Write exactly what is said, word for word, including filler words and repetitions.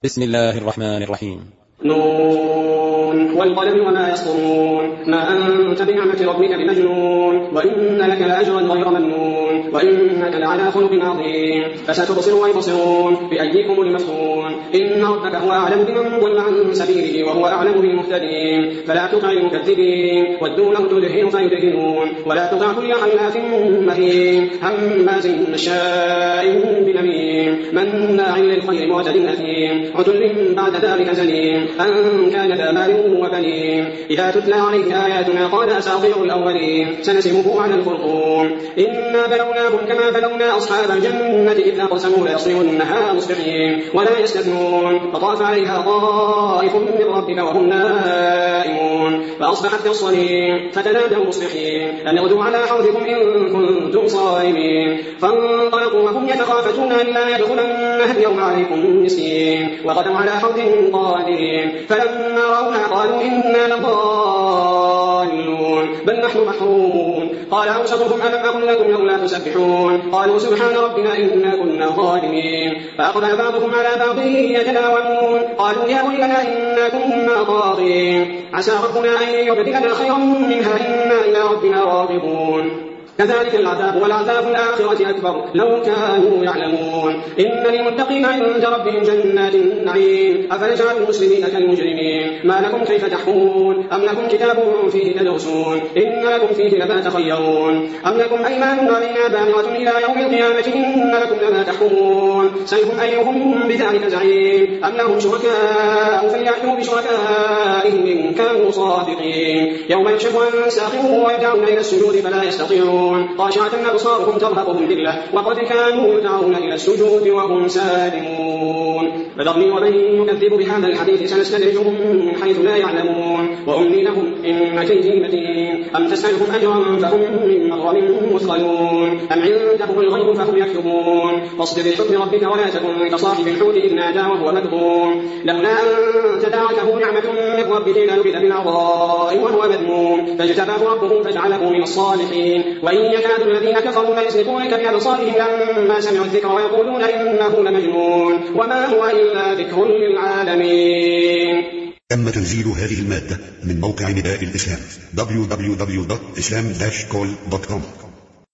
بسم الله الرحمن الرحيم. نون والقلم وما يسطرون ما أنت بنعمة ربك بمجنون وإن لك لأجرا غير ممنون وإنك لعلى خلق عظيم فستبصر ويبصرون بأيكم المفتون إن ربك هو أعلم بمن ضل عن سبيله وهو أعلم بالمهتدين فلا تطع المكذبين ودوا لو تدهن فيدهنون ولا تطع كل حلاف مهين هماز مشاء بنميم مناع للخير معتد أثيم عتل بعد ذلك زنيم أن كان ذا مال وبنين إذا تتلى عليه آياتنا قال أساطير الأولين سنسمه على الخرطوم إنا بلوناهم كما بلونا أصحاب الجنة إذ أقسموا ليصرمنها مصبحين ولا يستثنون فطاف عليها طائف من ربك وهم نائمون فأصبحت كالصريم فتنادوا مصبحين أن اغدوا على حوضكم إن كنتم صائمين فانطلقوا وهم يتخافتون ألا يدخلنها اليوم عليكم مسكين وغدوا على حوض قادرين فلما رأوها قالوا إنا لضالون بل نحن محرومون قال أوسطهم ألم أقل لكم لولا تسبحون قالوا سبحان ربنا إنا كنا ظالمين فأقبل بعضهم على بعض يتلاومون قالوا يا ويلنا إنا كنا طاغين عسى ربنا أن يبدلنا خيرا منها إنا إلى ربنا راغبون كذلك العذاب والعذاب الآخرة أكبر لو كانوا يعلمون إن للمتقين عند ربهم جنات النعيم أفنجعل المسلمين كالمجرمين ما لكم كيف تحكمون أم لكم كتاب فيه تدرسون إن لكم فيه لما تخيرون أم لكم أيمان علينا بالغة إلى يوم القيامة إن لكم لما تحكمون سيهم أيهم بذلك زعيم أم لهم شركاء فليأتوا بشركائهم إن كانوا صادقين يوم يكشف عن ساق ويدعون إلى السجود فلا يستطيعون خاشعة أبصارهم ترهقهم ذلة وقد كانوا يدعون إلى السجود وهم سالمون فذرني ومن يكذب بهذا الحديث سنستدرجهم من حيث لا يعلمون وأملي لهم إن كيدي متين أم تسألهم أجرا فهم من مغرم مثقلون أم عندهم الغيب فهم يكتبون فاصبر لحكم ربك ولا تكن كصاحب الحوت إذ نادى وهو مذموم لولا أن تداركه نعمة من ربه لنبذ بالعراء وهو مذموم فاجتباه ربه فجعله من الصالحين وإن يكاد الذين كفروا ليزلقونك بأبصارهم لما سمعوا الذكر ويقولون إنه لمجنون وما هو إلا ذكر للعالمين. تم تنزيل هذه المادة من موقع نداء الإسلام دبليو دبليو دبليو دوت إسلام داش كول دوت كوم.